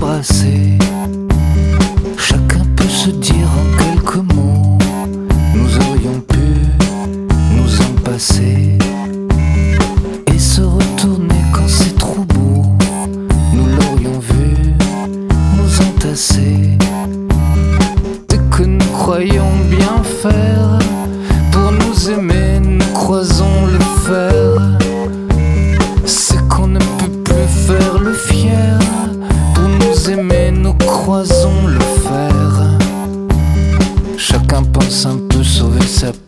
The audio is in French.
s'embrasser. Chacun peut se dire en quelques mots, nous aurions pu nous en passer et se retourner quand c'est trop beau. Nous l'aurions vu nous entasser. Dès que nous croyons bien faire pour nous aimer, nous croisons le fer. C'est qu'on ne peut plus faire le fier. Pour nous aimer, nous croisons le fer. Chacun pense un peu sauver sa